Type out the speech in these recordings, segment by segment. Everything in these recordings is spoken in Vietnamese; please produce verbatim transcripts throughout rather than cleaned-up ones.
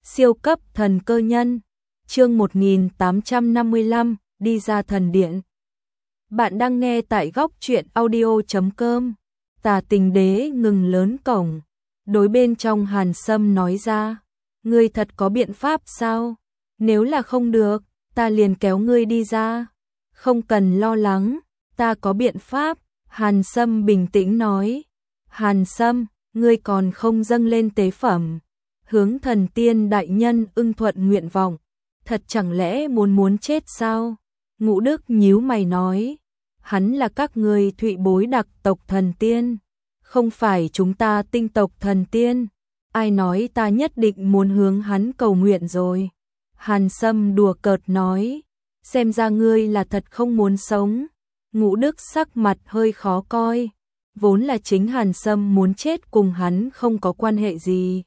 Siêu cấp thần cơ nhân, chương một nghìn tám trăm năm mươi lăm, đi ra thần điện. Bạn đang nghe tại góc truyện audio chấm com. Tà Tình Đế ngừng lớn cổng, đối bên trong Hàn Sâm nói ra, ngươi thật có biện pháp sao? Nếu là không được, ta liền kéo ngươi đi ra. Không cần lo lắng, ta có biện pháp, Hàn Sâm bình tĩnh nói. Hàn Sâm, ngươi còn không dâng lên tế phẩm, hướng thần tiên đại nhân ưng thuận nguyện vọng, thật chẳng lẽ muốn muốn chết sao? Ngũ Đức nhíu mày nói, hắn là các ngươi Thụy bối đặc tộc thần tiên, không phải chúng ta tinh tộc thần tiên, ai nói ta nhất định muốn hướng hắn cầu nguyện rồi. Hàn Sâm đùa cợt nói, xem ra ngươi là thật không muốn sống. Ngũ Đức sắc mặt hơi khó coi, vốn là chính Hàn Sâm muốn chết cùng hắn không có quan hệ gì.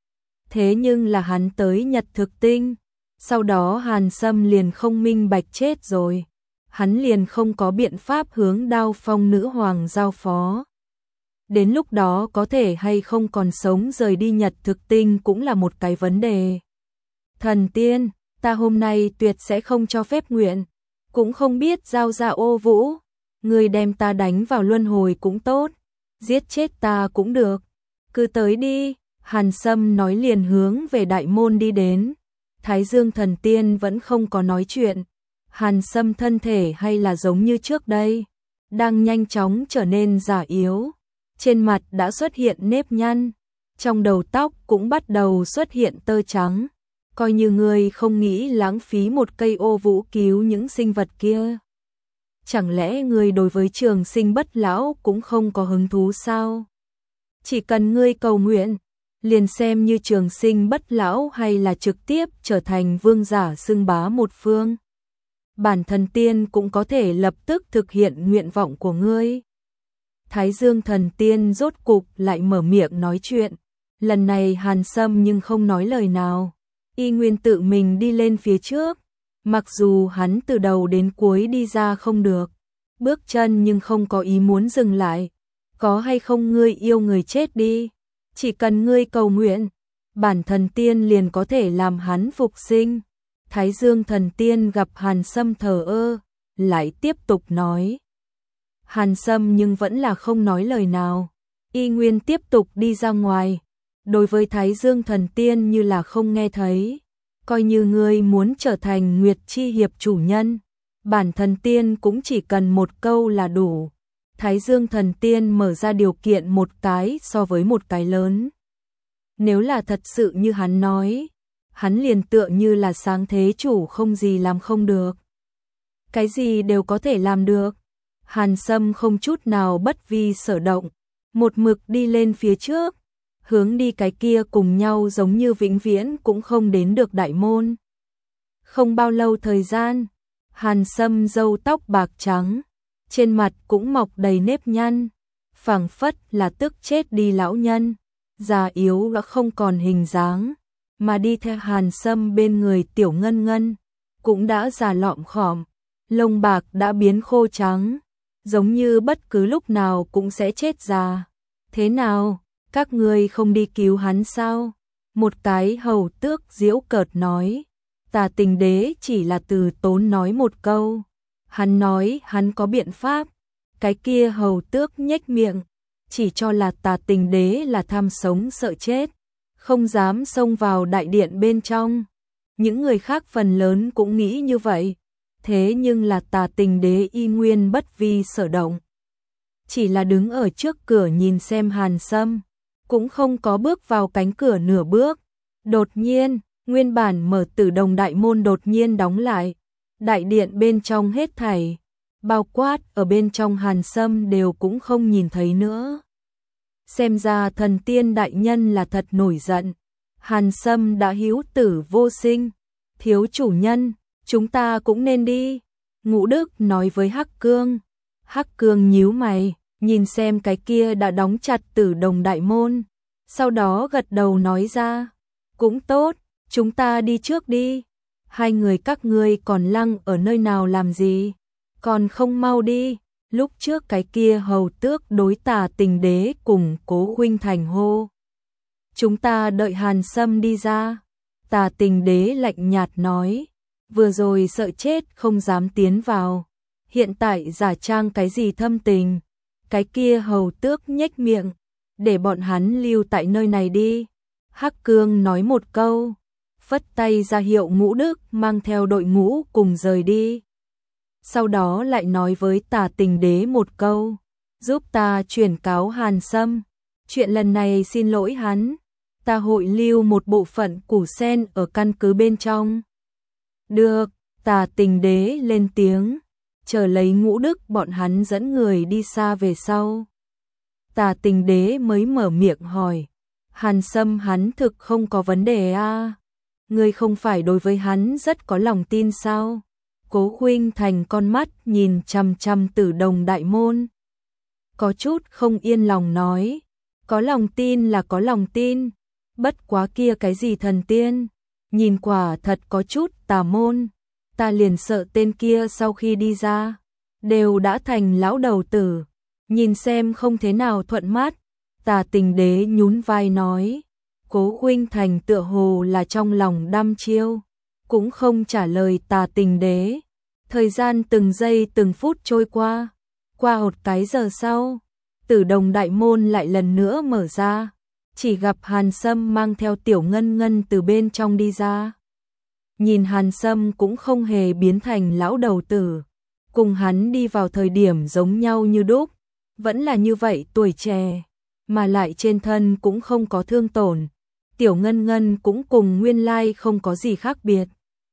Thế nhưng là hắn tới Nhật Thực Tinh, sau đó Hàn Sâm liền không minh bạch chết rồi, hắn liền không có biện pháp hướng Đao Phong nữ hoàng giao phó. Đến lúc đó có thể hay không còn sống rời đi Nhật Thực Tinh cũng là một cái vấn đề. Thần tiên, ta hôm nay tuyệt sẽ không cho phép nguyện, cũng không biết giao ra ô vũ, người đem ta đánh vào luân hồi cũng tốt, giết chết ta cũng được, cứ tới đi. Hàn Sâm nói liền hướng về đại môn đi đến. Thái Dương thần tiên vẫn không có nói chuyện. Hàn Sâm thân thể hay là giống như trước đây, đang nhanh chóng trở nên già yếu. Trên mặt đã xuất hiện nếp nhăn, trong đầu tóc cũng bắt đầu xuất hiện tơ trắng. Coi như người không nghĩ lãng phí một cây ô vũ cứu những sinh vật kia. Chẳng lẽ người đối với trường sinh bất lão cũng không có hứng thú sao? Chỉ cần ngươi cầu nguyện, liền xem như trường sinh bất lão hay là trực tiếp trở thành vương giả xưng bá một phương. Bản thần tiên cũng có thể lập tức thực hiện nguyện vọng của ngươi. Thái Dương thần tiên rốt cục lại mở miệng nói chuyện. Lần này Hàn Sâm nhưng không nói lời nào. Y nguyên tự mình đi lên phía trước. Mặc dù hắn từ đầu đến cuối đi ra không được, bước chân nhưng không có ý muốn dừng lại. Có hay không ngươi yêu người chết đi, chỉ cần ngươi cầu nguyện, bản thần tiên liền có thể làm hắn phục sinh. Thái Dương thần tiên gặp Hàn Sâm thờ ơ, lại tiếp tục nói. Hàn Sâm nhưng vẫn là không nói lời nào, y nguyên tiếp tục đi ra ngoài. Đối với Thái Dương thần tiên như là không nghe thấy, coi như ngươi muốn trở thành Nguyệt Chi Hiệp chủ nhân, bản thần tiên cũng chỉ cần một câu là đủ. Thái Dương thần tiên mở ra điều kiện một cái so với một cái lớn. Nếu là thật sự như hắn nói, hắn liền tựa như là sáng thế chủ không gì làm không được. Cái gì đều có thể làm được. Hàn Sâm không chút nào bất vi sở động, một mực đi lên phía trước, hướng đi cái kia cùng nhau giống như vĩnh viễn cũng không đến được đại môn. Không bao lâu thời gian, Hàn Sâm râu tóc bạc trắng, trên mặt cũng mọc đầy nếp nhăn, phảng phất là tức chết đi lão nhân, già yếu đã không còn hình dáng, mà đi theo Hàn Sâm bên người Tiểu Ngân Ngân, cũng đã già lọm khòm, lông bạc đã biến khô trắng, giống như bất cứ lúc nào cũng sẽ chết già. Thế nào, các ngươi không đi cứu hắn sao? Một cái hầu tước giễu cợt nói. Tà Tình Đế chỉ là từ tốn nói một câu. Hắn nói hắn có biện pháp. Cái kia hầu tước nhếch miệng, chỉ cho là Tà Tình Đế là tham sống sợ chết, không dám xông vào đại điện bên trong. Những người khác phần lớn cũng nghĩ như vậy, thế nhưng là Tà Tình Đế y nguyên bất vi sở động, chỉ là đứng ở trước cửa nhìn xem Hàn Sâm, cũng không có bước vào cánh cửa nửa bước. Đột nhiên, nguyên bản mở Tử Đồng đại môn đột nhiên đóng lại. Đại điện bên trong hết thảy, bao quát ở bên trong Hàn Sâm đều cũng không nhìn thấy nữa. Xem ra thần tiên đại nhân là thật nổi giận. Hàn Sâm đã hữu tử vô sinh. Thiếu chủ nhân, chúng ta cũng nên đi. Ngũ Đức nói với Hắc Cương. Hắc Cương nhíu mày, nhìn xem cái kia đã đóng chặt Tử Đồng đại môn. Sau đó gật đầu nói ra, cũng tốt, chúng ta đi trước đi. Hai người các ngươi còn lăng ở nơi nào làm gì? Còn không mau đi. Lúc trước cái kia hầu tước đối Tà Tình Đế cùng Cố huynh thành hô. Chúng ta đợi Hàn Sâm đi ra. Tà Tình Đế lạnh nhạt nói, vừa rồi sợ chết không dám tiến vào, hiện tại giả trang cái gì thâm tình. Cái kia hầu tước nhếch miệng, để bọn hắn lưu tại nơi này đi. Hắc Cương nói một câu, phất tay ra hiệu Ngũ Đức mang theo đội ngũ cùng rời đi. Sau đó lại nói với Tà Tình Đế một câu, giúp ta chuyển cáo Hàn Sâm, chuyện lần này xin lỗi hắn, ta hội lưu một bộ phận củ sen ở căn cứ bên trong. Được, Tà Tình Đế lên tiếng, chờ lấy Ngũ Đức bọn hắn dẫn người đi xa về sau. Tà Tình Đế mới mở miệng hỏi, Hàn Sâm hắn thực không có vấn đề à? Ngươi không phải đối với hắn rất có lòng tin sao? Cố Khuynh Thành con mắt nhìn chằm chằm Tử Đồng đại môn, có chút không yên lòng nói, có lòng tin là có lòng tin, bất quá kia cái gì thần tiên, nhìn quả thật có chút tà môn, ta liền sợ tên kia sau khi đi ra, đều đã thành lão đầu tử, nhìn xem không thế nào thuận mắt. Tà Tình Đế nhún vai nói, Cố Khuynh Thành tựa hồ là trong lòng đăm chiêu, cũng không trả lời Tà Tình Đế. Thời gian từng giây từng phút trôi qua, qua một cái giờ sau, Tử Đồng đại môn lại lần nữa mở ra, chỉ gặp Hàn Sâm mang theo Tiểu Ngân Ngân từ bên trong đi ra. Nhìn Hàn Sâm cũng không hề biến thành lão đầu tử, cùng hắn đi vào thời điểm giống nhau như đúc, vẫn là như vậy tuổi trẻ, mà lại trên thân cũng không có thương tổn. Tiểu Ngân Ngân cũng cùng nguyên lai không có gì khác biệt,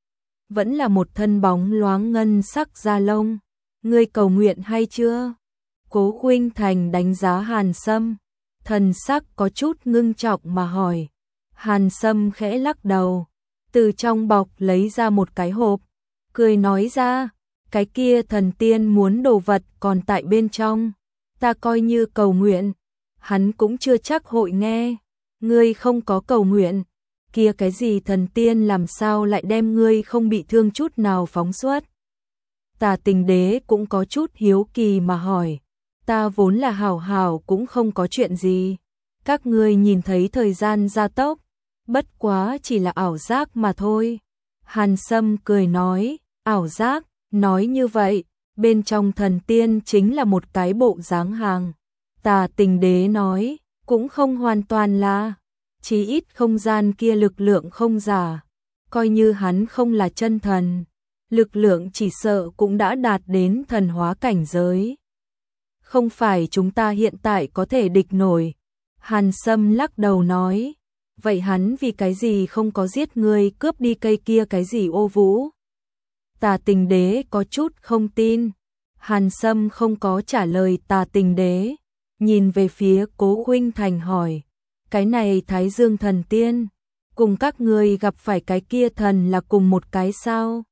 vẫn là một thân bóng loáng ngân sắc da lông. Ngươi cầu nguyện hay chưa? Cố Khuynh Thành đánh giá Hàn Sâm, thần sắc có chút ngưng trọng mà hỏi. Hàn Sâm khẽ lắc đầu, từ trong bọc lấy ra một cái hộp, cười nói ra, cái kia thần tiên muốn đồ vật còn tại bên trong, ta coi như cầu nguyện, hắn cũng chưa chắc hội nghe. Ngươi không có cầu nguyện, kia cái gì thần tiên làm sao lại đem ngươi không bị thương chút nào phóng xuất? Tà Tình Đế cũng có chút hiếu kỳ mà hỏi, ta vốn là hảo hảo cũng không có chuyện gì, các ngươi nhìn thấy thời gian gia tốc, bất quá chỉ là ảo giác mà thôi. Hàn Sâm cười nói, ảo giác, nói như vậy, bên trong thần tiên chính là một cái bộ dáng hàng. Tà Tình Đế nói, cũng không hoàn toàn là, chí ít không gian kia lực lượng không giả, coi như hắn không là chân thần, lực lượng chỉ sợ cũng đã đạt đến thần hóa cảnh giới. Không phải chúng ta hiện tại có thể địch nổi. Hàn Sâm lắc đầu nói, vậy hắn vì cái gì không có giết ngươi cướp đi cây kia cái gì ô vũ? Tà Tình Đế có chút không tin. Hàn Sâm không có trả lời Tà Tình Đế, nhìn về phía Cố Khuynh Thành hỏi, cái này Thái Dương thần tiên, cùng các ngươi gặp phải cái kia thần là cùng một cái sao?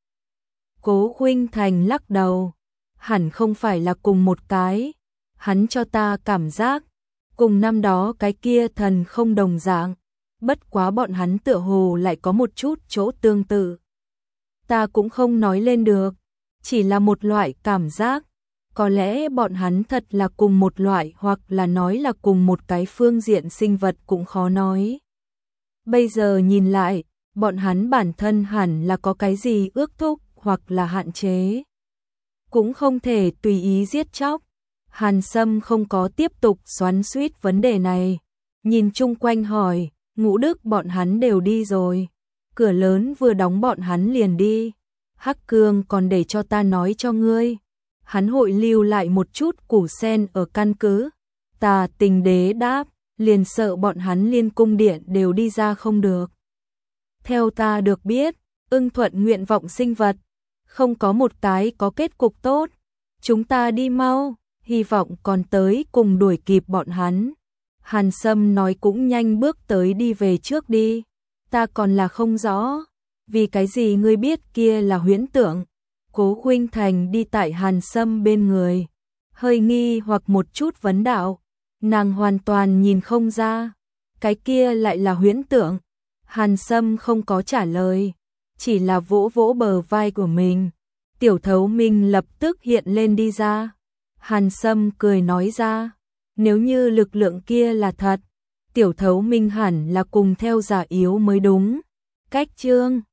Cố Khuynh Thành lắc đầu, hẳn không phải là cùng một cái, hắn cho ta cảm giác, cùng năm đó cái kia thần không đồng dạng, bất quá bọn hắn tựa hồ lại có một chút chỗ tương tự. Ta cũng không nói lên được, chỉ là một loại cảm giác, có lẽ bọn hắn thật là cùng một loại hoặc là nói là cùng một cái phương diện sinh vật cũng khó nói. Bây giờ nhìn lại, bọn hắn bản thân hẳn là có cái gì ước thúc hoặc là hạn chế, cũng không thể tùy ý giết chóc. Hàn Sâm không có tiếp tục xoắn xuýt vấn đề này, nhìn chung quanh hỏi, Ngũ Đức bọn hắn đều đi rồi, cửa lớn vừa đóng bọn hắn liền đi. Hắc Cương còn để cho ta nói cho ngươi, hắn hội lưu lại một chút củ sen ở căn cứ. Tà Tình Đế đáp, liền sợ bọn hắn liên cung điện đều đi ra không được. Theo ta được biết, ưng thuận nguyện vọng sinh vật, không có một cái có kết cục tốt. Chúng ta đi mau, hy vọng còn tới cùng đuổi kịp bọn hắn. Hàn Sâm nói cũng nhanh bước tới đi về trước đi. Ta còn là không rõ, vì cái gì ngươi biết kia là huyễn tượng? Cố Khuynh Thành đi tại Hàn Sâm bên người, hơi nghi hoặc một chút vấn đạo, nàng hoàn toàn nhìn không ra, cái kia lại là huyễn tượng. Hàn Sâm không có trả lời, chỉ là vỗ vỗ bờ vai của mình. Tiểu Thấu Minh lập tức hiện lên đi ra. Hàn Sâm cười nói ra, nếu như lực lượng kia là thật, Tiểu Thấu Minh hẳn là cùng theo giả yếu mới đúng. Cách chương